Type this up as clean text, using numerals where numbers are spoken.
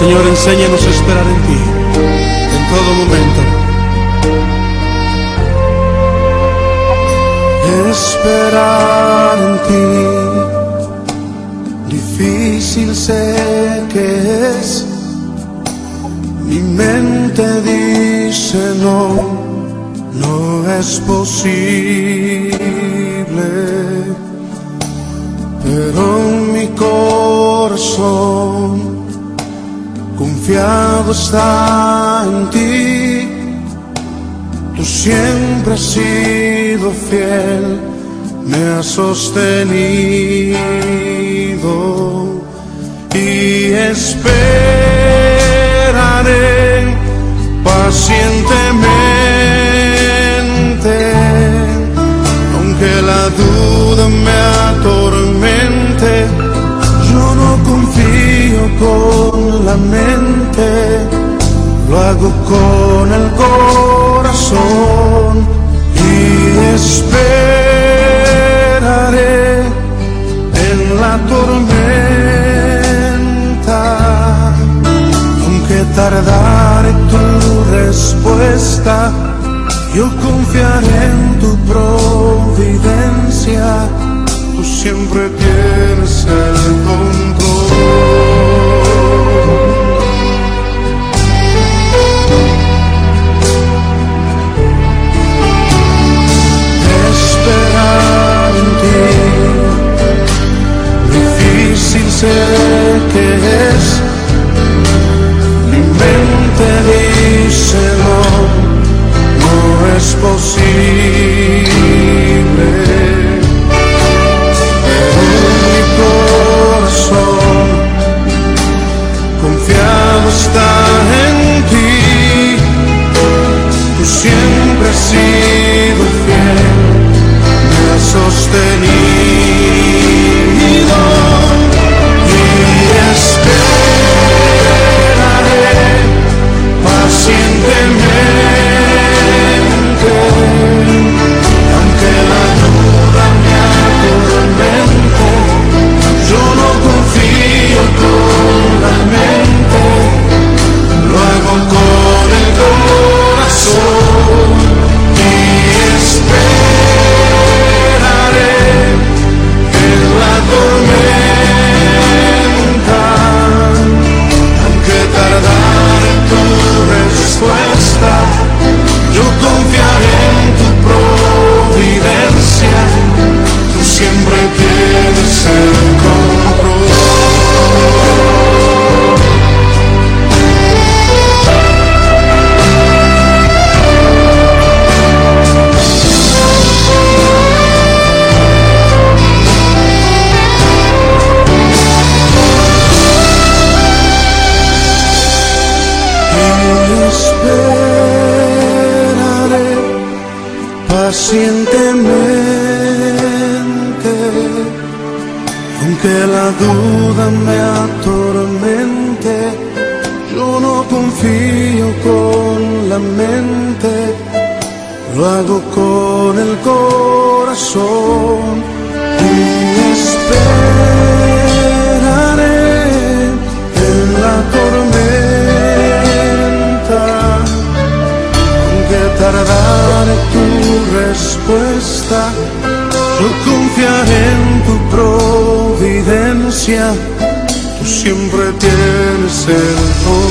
Señor, enséñanos a esperar en ti en todo momento. Esperar en ti, difícil sé que es. Mi mente dice no, no es posible, pero mi corazón confiado está en ti. Tú siempre has sido fiel, me has sostenido y esperaré pacientemente, aunque la duda me atormente. Yo no confío con la mente, lo hago con el corazón y esperaré en la tormenta, aunque tardare tu respuesta. Yo confiaré en tu providencia, tú siempre tienes el control. Esperar en ti, difícil sé que es. Mi mente dice no, no es posible, pero mi corazón confiado está en ti. Tú siempre has sido fiel, me has sostenido y esperaré pacientemente, aunque la duda me atormente. Yo no confío con la mente, lo hago con el corazón y esperaré en la tormenta, aunque tardare tu respuesta. Yo confiaré en tu providencia, tú siempre tienes el control. Esperaré pacientemente, aunque la duda me atormente. Yo no confío con la mente, lo hago con el corazón y esperaré en la tormenta, aunque tardare tu respuesta. Yo confiaré en tu providencia, tú siempre tienes el control.